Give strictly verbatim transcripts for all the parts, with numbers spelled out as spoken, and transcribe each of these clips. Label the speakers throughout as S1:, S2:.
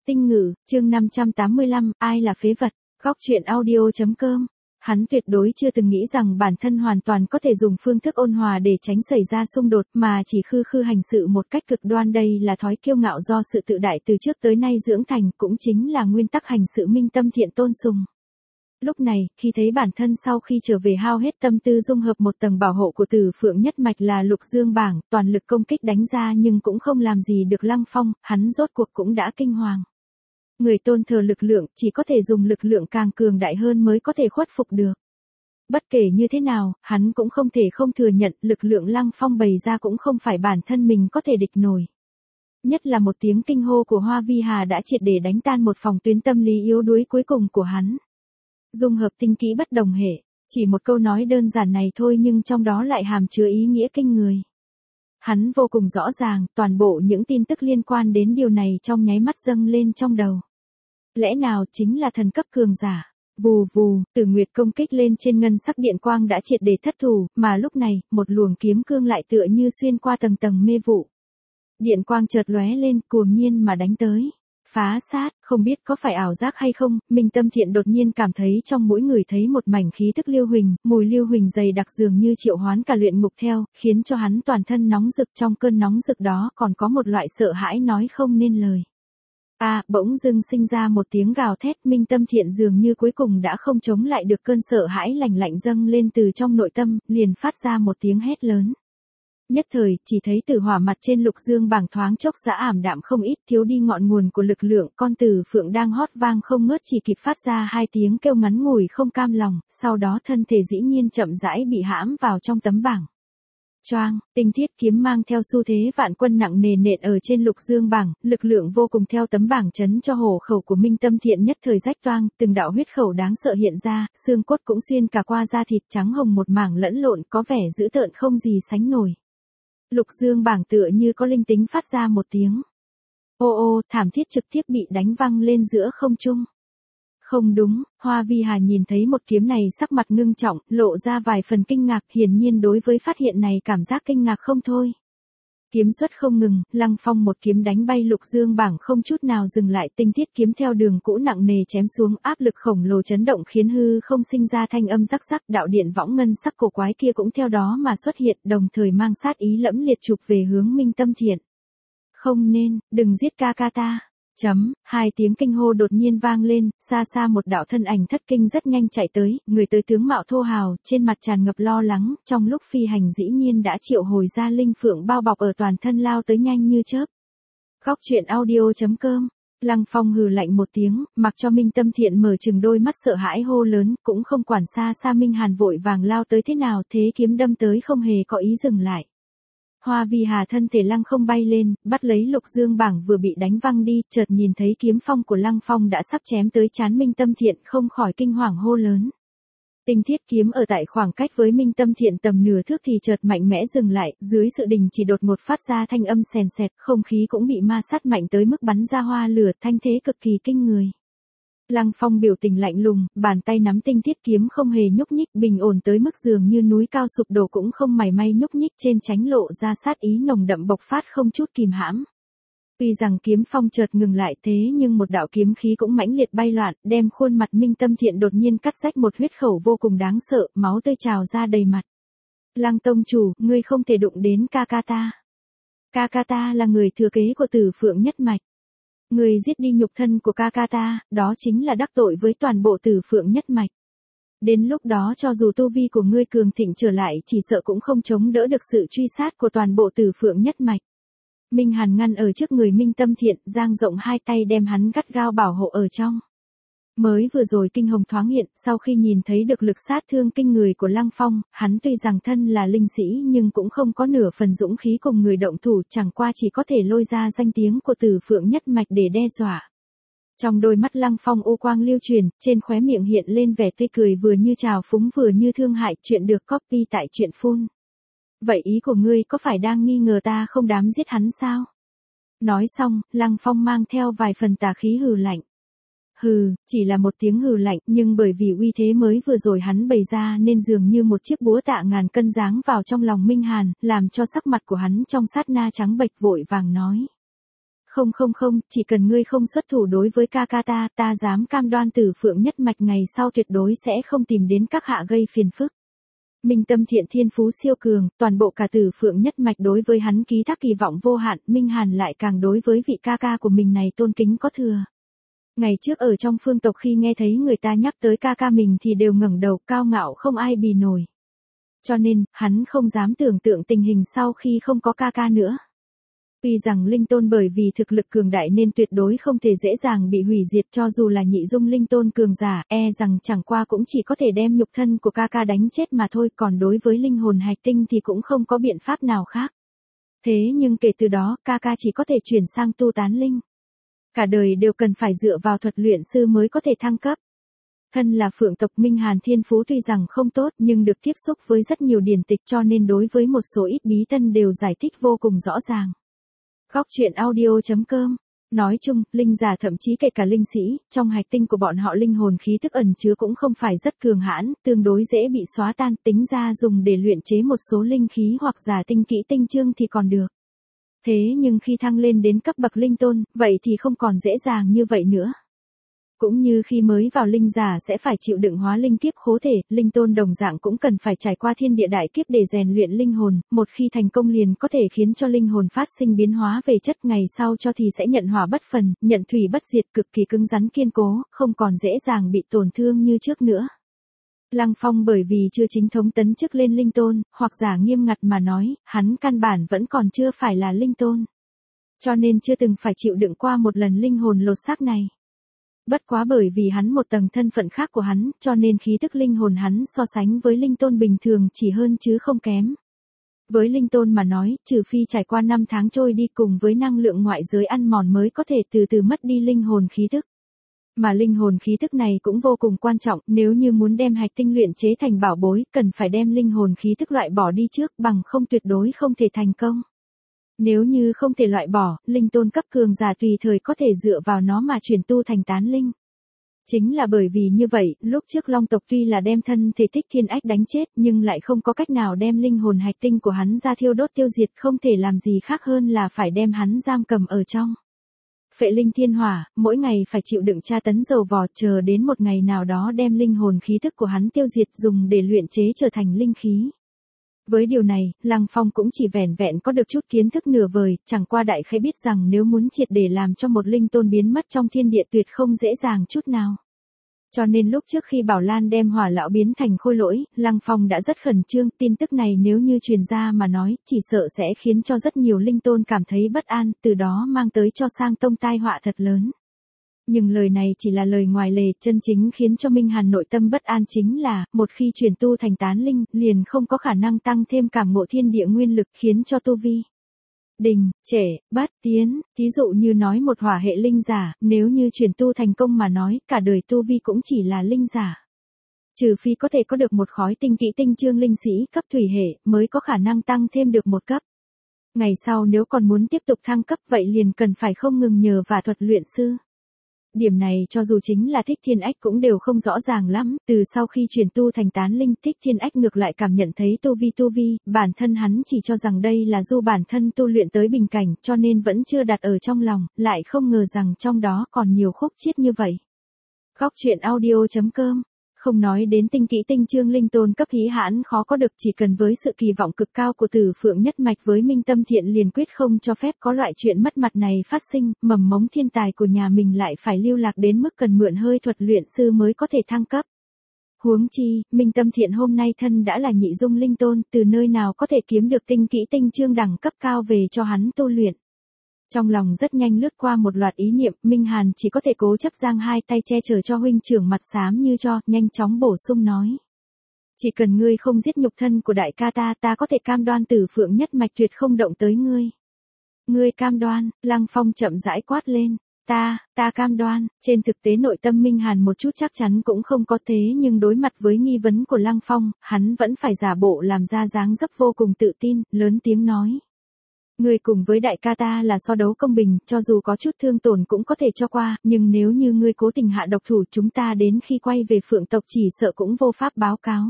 S1: Tinh ngữ, chương năm trăm tám mươi lăm, ai là phế vật, góc truyện audio.com. Hắn tuyệt đối chưa từng nghĩ rằng bản thân hoàn toàn có thể dùng phương thức ôn hòa để tránh xảy ra xung đột, mà chỉ khư khư hành sự một cách cực đoan. Đây là thói kiêu ngạo do sự tự đại từ trước tới nay dưỡng thành, cũng chính là nguyên tắc hành sự minh tâm thiện tôn sùng. Lúc này, khi thấy bản thân sau khi trở về hao hết tâm tư dung hợp một tầng bảo hộ của Tử Phượng nhất mạch là Lục Dương bảng, toàn lực công kích đánh ra nhưng cũng không làm gì được Lăng Phong, hắn rốt cuộc cũng đã kinh hoàng. Người tôn thờ lực lượng, chỉ có thể dùng lực lượng càng cường đại hơn mới có thể khuất phục được. Bất kể như thế nào, hắn cũng không thể không thừa nhận lực lượng Lăng Phong bày ra cũng không phải bản thân mình có thể địch nổi. Nhất là một tiếng kinh hô của Hoa Vi Hà đã triệt để đánh tan một phòng tuyến tâm lý yếu đuối cuối cùng của hắn. Dung hợp tinh kỹ bất đồng hệ, chỉ một câu nói đơn giản này thôi nhưng trong đó lại hàm chứa ý nghĩa kinh người. Hắn vô cùng rõ ràng, toàn bộ những tin tức liên quan đến điều này trong nháy mắt dâng lên trong đầu. Lẽ nào chính là thần cấp cường giả? Vù vù, Tử Nguyệt công kích lên trên ngân sắc điện quang đã triệt để thất thủ, mà lúc này, một luồng kiếm cương lại tựa như xuyên qua tầng tầng mê vụ. Điện quang chợt lóe lên, cuồng nhiên mà đánh tới. Phá sát, không biết có phải ảo giác hay không, Minh Tâm Thiện đột nhiên cảm thấy trong mỗi người thấy một mảnh khí tức lưu huỳnh, mùi lưu huỳnh dày đặc dường như triệu hoán cả luyện ngục theo, khiến cho hắn toàn thân nóng rực. Trong cơn nóng rực đó còn có một loại sợ hãi nói không nên lời. À, bỗng dưng sinh ra một tiếng gào thét, Minh Tâm Thiện dường như cuối cùng đã không chống lại được cơn sợ hãi lạnh lạnh dâng lên từ trong nội tâm, liền phát ra một tiếng hét lớn. Nhất thời, chỉ thấy tử hỏa mặt trên Lục Dương bảng thoáng chốc giã ảm đạm không ít, thiếu đi ngọn nguồn của lực lượng, con Tử Phượng đang hót vang không ngớt chỉ kịp phát ra hai tiếng kêu ngắn ngủi không cam lòng, sau đó thân thể dĩ nhiên chậm rãi bị hãm vào trong tấm bảng. Choang, tinh thiết kiếm mang theo xu thế vạn quân nặng nề nện ở trên Lục Dương bảng, lực lượng vô cùng theo tấm bảng chấn cho hổ khẩu của Minh Tâm Thiện nhất thời rách toang, từng đạo huyết khẩu đáng sợ hiện ra, xương cốt cũng xuyên cả qua da thịt trắng hồng một mảng lẫn lộn, có vẻ dữ tợn không gì sánh nổi. Lục Dương bảng tựa như có linh tính phát ra một tiếng. Ô ô, thảm thiết trực tiếp bị đánh văng lên giữa không trung. Không đúng, Hoa Vi Hà nhìn thấy một kiếm này sắc mặt ngưng trọng, lộ ra vài phần kinh ngạc, hiển nhiên đối với phát hiện này cảm giác kinh ngạc không thôi. Kiếm xuất không ngừng, Lăng Phong một kiếm đánh bay Lục Dương bảng không chút nào dừng lại, tinh thiết kiếm theo đường cũ nặng nề chém xuống, áp lực khổng lồ chấn động khiến hư không sinh ra thanh âm rắc rắc, đạo điện võng ngân sắc cổ quái kia cũng theo đó mà xuất hiện, đồng thời mang sát ý lẫm liệt chụp về hướng Minh Tâm Thiện. Không nên, đừng giết ca ca ta. Chấm, hai tiếng kinh hô đột nhiên vang lên, xa xa một đạo thân ảnh thất kinh rất nhanh chạy tới, người tới tướng mạo thô hào, trên mặt tràn ngập lo lắng, trong lúc phi hành dĩ nhiên đã triệu hồi ra linh phượng bao bọc ở toàn thân lao tới nhanh như chớp. Góc truyện audio.com. Lăng Phong hừ lạnh một tiếng, mặc cho Minh Tâm Thiện mở trừng đôi mắt sợ hãi hô lớn, cũng không quản xa xa Minh Hàn vội vàng lao tới thế nào, thế kiếm đâm tới không hề có ý dừng lại. Hoa Vi Hà thân thể lăng không bay lên, bắt lấy Lục Dương bảng vừa bị đánh văng đi, chợt nhìn thấy kiếm phong của Lăng Phong đã sắp chém tới trán Minh Tâm Thiện, không khỏi kinh hoàng hô lớn. Tinh thiết kiếm ở tại khoảng cách với Minh Tâm Thiện tầm nửa thước thì chợt mạnh mẽ dừng lại, dưới sự đình chỉ đột ngột phát ra thanh âm sèn sẹt, không khí cũng bị ma sát mạnh tới mức bắn ra hoa lửa, thanh thế cực kỳ kinh người. Lăng Phong biểu tình lạnh lùng, bàn tay nắm tinh thiết kiếm không hề nhúc nhích, bình ổn tới mức dường như núi cao sụp đổ cũng không mảy may nhúc nhích, trên trán lộ ra sát ý nồng đậm bộc phát không chút kìm hãm. Tuy rằng kiếm phong chợt ngừng lại thế nhưng một đạo kiếm khí cũng mãnh liệt bay loạn, đem khuôn mặt Minh Tâm Thiện đột nhiên cắt rách một huyết khẩu vô cùng đáng sợ, máu tươi trào ra đầy mặt. Lăng tông chủ, ngươi không thể đụng đến ca ca ta. Ca ca ta là người thừa kế của Tử Phượng nhất mạch. Người giết đi nhục thân của ca ca ta, đó chính là đắc tội với toàn bộ Tử Phượng nhất mạch. Đến lúc đó cho dù tu vi của ngươi cường thịnh trở lại chỉ sợ cũng không chống đỡ được sự truy sát của toàn bộ Tử Phượng nhất mạch. Minh Hàn ngăn ở trước người Minh Tâm Thiện, dang rộng hai tay đem hắn gắt gao bảo hộ ở trong. Mới vừa rồi kinh hồng thoáng hiện, sau khi nhìn thấy được lực sát thương kinh người của Lăng Phong, hắn tuy rằng thân là linh sĩ nhưng cũng không có nửa phần dũng khí cùng người động thủ, chẳng qua chỉ có thể lôi ra danh tiếng của Tử Phượng nhất mạch để đe dọa. Trong đôi mắt Lăng Phong ô quang lưu truyền, trên khóe miệng hiện lên vẻ tươi cười vừa như trào phúng vừa như thương hại, chuyện được copy tại truyện phun. Vậy ý của ngươi có phải đang nghi ngờ ta không dám giết hắn sao? Nói xong, Lăng Phong mang theo vài phần tà khí hừ lạnh. Hừ, chỉ là một tiếng hừ lạnh, nhưng bởi vì uy thế mới vừa rồi hắn bày ra nên dường như một chiếc búa tạ ngàn cân giáng vào trong lòng Minh Hàn, làm cho sắc mặt của hắn trong sát na trắng bệch, vội vàng nói. Không không không, chỉ cần ngươi không xuất thủ đối với ca ca ta, ta dám cam đoan Tử Phượng nhất mạch ngày sau tuyệt đối sẽ không tìm đến các hạ gây phiền phức. Minh Tâm Thiện thiên phú siêu cường, toàn bộ cả Tử Phượng nhất mạch đối với hắn ký thác kỳ vọng vô hạn, Minh Hàn lại càng đối với vị ca ca của mình này tôn kính có thừa. Ngày trước ở trong phương tộc khi nghe thấy người ta nhắc tới ca ca mình thì đều ngẩng đầu cao ngạo không ai bì nổi. Cho nên, hắn không dám tưởng tượng tình hình sau khi không có ca ca nữa. Tuy rằng linh tôn bởi vì thực lực cường đại nên tuyệt đối không thể dễ dàng bị hủy diệt, cho dù là nhị dung linh tôn cường giả, e rằng chẳng qua cũng chỉ có thể đem nhục thân của ca ca đánh chết mà thôi, còn đối với linh hồn hạch tinh thì cũng không có biện pháp nào khác. Thế nhưng kể từ đó, ca ca chỉ có thể chuyển sang tu tán linh. Cả đời đều cần phải dựa vào thuật luyện sư mới có thể thăng cấp. Thân là phượng tộc, Minh Hàn thiên phú tuy rằng không tốt nhưng được tiếp xúc với rất nhiều điển tịch, cho nên đối với một số ít bí tân đều giải thích vô cùng rõ ràng. Góc truyện audio chấm com. Nói chung, linh giả thậm chí kể cả linh sĩ, trong hạch tinh của bọn họ linh hồn khí tức ẩn chứa cũng không phải rất cường hãn, tương đối dễ bị xóa tan, tính ra dùng để luyện chế một số linh khí hoặc giả tinh kỹ tinh chương thì còn được. Thế nhưng khi thăng lên đến cấp bậc linh tôn, vậy thì không còn dễ dàng như vậy nữa. Cũng như khi mới vào linh giả sẽ phải chịu đựng hóa linh kiếp khố thể, linh tôn đồng dạng cũng cần phải trải qua thiên địa đại kiếp để rèn luyện linh hồn, một khi thành công liền có thể khiến cho linh hồn phát sinh biến hóa về chất, ngày sau cho thì sẽ nhận hỏa bất phần, nhận thủy bất diệt, cực kỳ cứng rắn kiên cố, không còn dễ dàng bị tổn thương như trước nữa. Lăng Phong bởi vì chưa chính thống tấn chức lên linh tôn, hoặc giả nghiêm ngặt mà nói, hắn căn bản vẫn còn chưa phải là linh tôn. Cho nên chưa từng phải chịu đựng qua một lần linh hồn lột xác này. Bất quá bởi vì hắn một tầng thân phận khác của hắn, cho nên khí tức linh hồn hắn so sánh với linh tôn bình thường chỉ hơn chứ không kém. Với linh tôn mà nói, trừ phi trải qua năm tháng trôi đi cùng với năng lượng ngoại giới ăn mòn mới có thể từ từ mất đi linh hồn khí tức. Mà linh hồn khí tức này cũng vô cùng quan trọng, nếu như muốn đem hạch tinh luyện chế thành bảo bối, cần phải đem linh hồn khí tức loại bỏ đi trước, bằng không tuyệt đối không thể thành công. Nếu như không thể loại bỏ, linh tôn cấp cường giả tùy thời có thể dựa vào nó mà chuyển tu thành tán linh. Chính là bởi vì như vậy, lúc trước Long tộc tuy là đem thân thể Thích Thiên Ách đánh chết, nhưng lại không có cách nào đem linh hồn hạch tinh của hắn ra thiêu đốt tiêu diệt, không thể làm gì khác hơn là phải đem hắn giam cầm ở trong Phệ Linh Thiên Hỏa, mỗi ngày phải chịu đựng tra tấn dầu vò, chờ đến một ngày nào đó đem linh hồn khí tức của hắn tiêu diệt dùng để luyện chế trở thành linh khí. Với điều này, Lăng Phong cũng chỉ vẻn vẹn có được chút kiến thức nửa vời, chẳng qua đại khái biết rằng nếu muốn triệt để làm cho một linh tôn biến mất trong thiên địa tuyệt không dễ dàng chút nào. Cho nên lúc trước khi Bảo Lan đem hỏa lão biến thành khôi lỗi, Lăng Phong đã rất khẩn trương, tin tức này nếu như truyền ra mà nói, chỉ sợ sẽ khiến cho rất nhiều linh tôn cảm thấy bất an, từ đó mang tới cho Sang Tông tai họa thật lớn. Nhưng lời này chỉ là lời ngoài lề, chân chính khiến cho Minh Hàn nội tâm bất an chính là, một khi chuyển tu thành tán linh, liền không có khả năng tăng thêm cảm ngộ thiên địa nguyên lực, khiến cho tu vi đình, trệ, bất tiến, thí dụ như nói một hỏa hệ linh giả, nếu như chuyển tu thành công mà nói, cả đời tu vi cũng chỉ là linh giả. Trừ phi có thể có được một khói tinh kỹ tinh chương linh sĩ cấp thủy hệ, mới có khả năng tăng thêm được một cấp. Ngày sau nếu còn muốn tiếp tục thăng cấp vậy liền cần phải không ngừng nhờ vả thuật luyện sư. Điểm này cho dù chính là Thích Thiên Ách cũng đều không rõ ràng lắm, từ sau khi chuyển tu thành tán linh, Thích Thiên Ách ngược lại cảm nhận thấy tu vi tu vi, bản thân hắn chỉ cho rằng đây là do bản thân tu luyện tới bình cảnh, cho nên vẫn chưa đặt ở trong lòng, lại không ngờ rằng trong đó còn nhiều khúc chiết như vậy. Góc truyện audio chấm com. Không nói đến tinh kỹ tinh chương linh tôn cấp hí hãn khó có được, chỉ cần với sự kỳ vọng cực cao của Tử Phượng nhất mạch với Minh Tâm Thiện liền quyết không cho phép có loại chuyện mất mặt này phát sinh, mầm mống thiên tài của nhà mình lại phải lưu lạc đến mức cần mượn hơi thuật luyện sư mới có thể thăng cấp. Huống chi, Minh Tâm Thiện hôm nay thân đã là nhị dung linh tôn, từ nơi nào có thể kiếm được tinh kỹ tinh chương đẳng cấp cao về cho hắn tu luyện. Trong lòng rất nhanh lướt qua một loạt ý niệm, Minh Hàn chỉ có thể cố chấp giang hai tay che chở cho huynh trưởng mặt xám như cho, nhanh chóng bổ sung nói. Chỉ cần ngươi không giết nhục thân của đại ca ta, ta có thể cam đoan Tử Phượng nhất mạch tuyệt không động tới ngươi. Ngươi cam đoan, Lăng Phong chậm rãi quát lên. Ta, ta cam đoan, trên thực tế nội tâm Minh Hàn một chút chắc chắn cũng không có, thế nhưng đối mặt với nghi vấn của Lăng Phong, hắn vẫn phải giả bộ làm ra dáng dấp vô cùng tự tin, lớn tiếng nói. Ngươi cùng với đại ca ta là so đấu công bình, cho dù có chút thương tổn cũng có thể cho qua, nhưng nếu như ngươi cố tình hạ độc thủ chúng ta đến khi quay về Phượng tộc chỉ sợ cũng vô pháp báo cáo.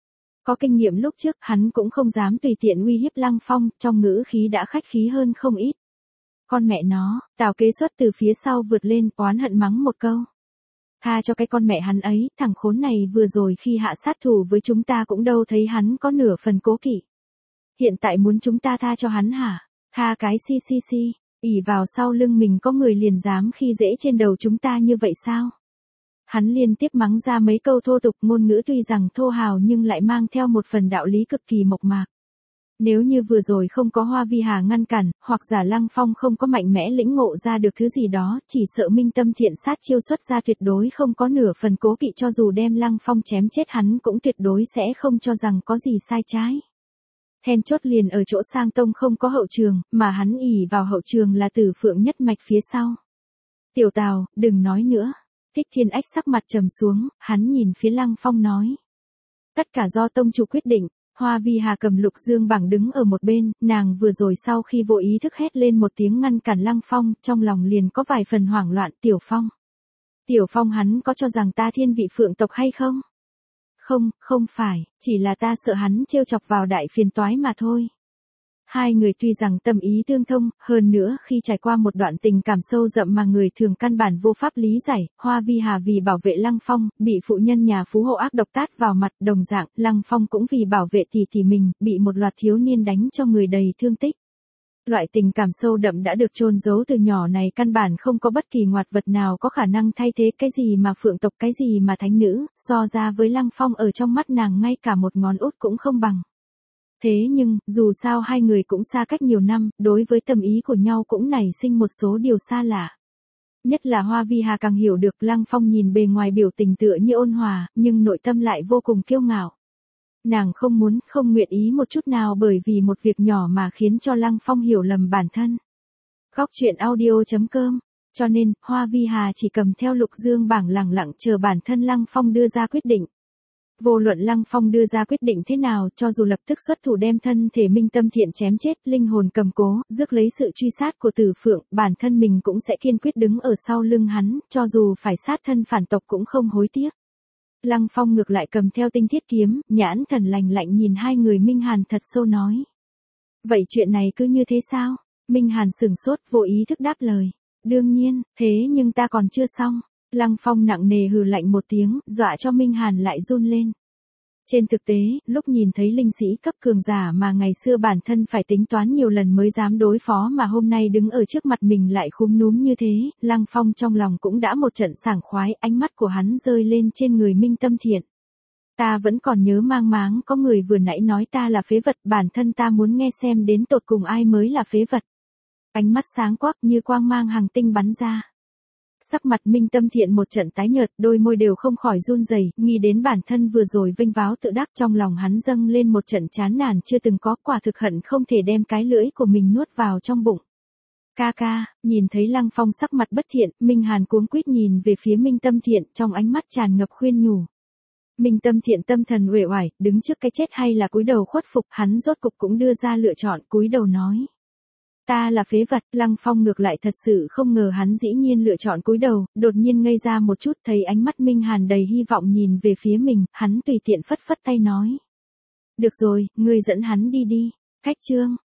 S1: Có kinh nghiệm lúc trước, hắn cũng không dám tùy tiện uy hiếp Lăng Phong, trong ngữ khí đã khách khí hơn không ít. Con mẹ nó, Tào Kế Xuất từ phía sau vượt lên, oán hận mắng một câu. Tha cho cái con mẹ hắn ấy, thằng khốn này vừa rồi khi hạ sát thủ với chúng ta cũng đâu thấy hắn có nửa phần cố kỵ. Hiện tại muốn chúng ta tha cho hắn hả? Tha cái si si si, ỷ vào sau lưng mình có người liền dám khi dễ trên đầu chúng ta như vậy sao? Hắn liên tiếp mắng ra mấy câu thô tục, ngôn ngữ tuy rằng thô hào nhưng lại mang theo một phần đạo lý cực kỳ mộc mạc. Nếu như vừa rồi không có Hoa Vi Hà ngăn cản, hoặc giả Lăng Phong không có mạnh mẽ lĩnh ngộ ra được thứ gì đó, chỉ sợ minh tâm thiện sát chiêu xuất ra tuyệt đối không có nửa phần cố kỵ, cho dù đem Lăng Phong chém chết hắn cũng tuyệt đối sẽ không cho rằng có gì sai trái. Then chốt liền ở chỗ Sang Tông không có hậu trường, mà hắn ỷ vào hậu trường là Tử Phượng nhất mạch phía sau. Tiểu Tào, đừng nói nữa. Thích Thiên Ách sắc mặt trầm xuống, hắn nhìn phía Lăng Phong nói. Tất cả do tông chủ quyết định. Hoa Vi Hà cầm Lục Dương bảng đứng ở một bên, nàng vừa rồi sau khi vô ý thức hét lên một tiếng ngăn cản Lăng Phong, trong lòng liền có vài phần hoảng loạn. Tiểu Phong. Tiểu Phong, hắn có cho rằng ta thiên vị phượng tộc hay không? Không, không phải, chỉ là ta sợ hắn trêu chọc vào đại phiền toái mà thôi. Hai người tuy rằng tâm ý tương thông, hơn nữa khi trải qua một đoạn tình cảm sâu đậm mà người thường căn bản vô pháp lý giải, Hoa Vi Hà vì bảo vệ Lăng Phong, bị phụ nhân nhà phú hộ ác độc tát vào mặt, đồng dạng, Lăng Phong cũng vì bảo vệ tỷ tỷ mình, bị một loạt thiếu niên đánh cho người đầy thương tích. Loại tình cảm sâu đậm đã được chôn giấu từ nhỏ này căn bản không có bất kỳ ngoại vật nào có khả năng thay thế, cái gì mà phượng tộc, cái gì mà thánh nữ, so ra với Lăng Phong ở trong mắt nàng ngay cả một ngón út cũng không bằng. Thế nhưng, dù sao hai người cũng xa cách nhiều năm, đối với tâm ý của nhau cũng nảy sinh một số điều xa lạ. Nhất là Hoa Vi Hà càng hiểu được Lăng Phong nhìn bề ngoài biểu tình tựa như ôn hòa, nhưng nội tâm lại vô cùng kiêu ngạo. Nàng không muốn, không nguyện ý một chút nào bởi vì một việc nhỏ mà khiến cho Lăng Phong hiểu lầm bản thân. Góc truyện audio chấm com. Cho nên, Hoa Vi Hà chỉ cầm theo Lục Dương bảng lẳng lặng chờ bản thân Lăng Phong đưa ra quyết định. Vô luận Lăng Phong đưa ra quyết định thế nào, cho dù lập tức xuất thủ đem thân thể minh tâm thiện chém chết, linh hồn cầm cố, rước lấy sự truy sát của Tử Phượng, bản thân mình cũng sẽ kiên quyết đứng ở sau lưng hắn, cho dù phải sát thân phản tộc cũng không hối tiếc. Lăng Phong ngược lại cầm theo tinh thiết kiếm, nhãn thần lạnh lạnh nhìn hai người. Minh Hàn thật sâu nói. Vậy chuyện này cứ như thế sao? Minh Hàn sửng sốt, vô ý thức đáp lời. Đương nhiên, thế nhưng ta còn chưa xong. Lăng Phong nặng nề hừ lạnh một tiếng, dọa cho Minh Hàn lại run lên. Trên thực tế, lúc nhìn thấy linh sĩ cấp cường giả mà ngày xưa bản thân phải tính toán nhiều lần mới dám đối phó mà hôm nay đứng ở trước mặt mình lại khúm núm như thế, Lăng Phong trong lòng cũng đã một trận sảng khoái, ánh mắt của hắn rơi lên trên người Minh Tâm Thiện. Ta vẫn còn nhớ mang máng có người vừa nãy nói ta là phế vật, bản thân ta muốn nghe xem đến tột cùng ai mới là phế vật. Ánh mắt sáng quắc như quang mang hàng tinh bắn ra. Sắc mặt Minh Tâm Thiện một trận tái nhợt, đôi môi đều không khỏi run rẩy, nghĩ đến bản thân vừa rồi vênh váo tự đắc, trong lòng hắn dâng lên một trận chán nản chưa từng có, quả thực hận không thể đem cái lưỡi của mình nuốt vào trong bụng. Ca ca, nhìn thấy Lăng Phong sắc mặt bất thiện, Minh Hàn cuống quýt nhìn về phía Minh Tâm Thiện, trong ánh mắt tràn ngập khuyên nhủ. Minh Tâm Thiện tâm thần uể oải, đứng trước cái chết hay là cúi đầu khuất phục, hắn rốt cục cũng đưa ra lựa chọn, cúi đầu nói. Ta là phế vật. Lăng Phong ngược lại thật sự không ngờ hắn dĩ nhiên lựa chọn cúi đầu, đột nhiên ngây ra một chút, thấy ánh mắt Minh Hàn đầy hy vọng nhìn về phía mình, hắn tùy tiện phất phất tay nói. Được rồi, ngươi dẫn hắn đi đi. Cách chương.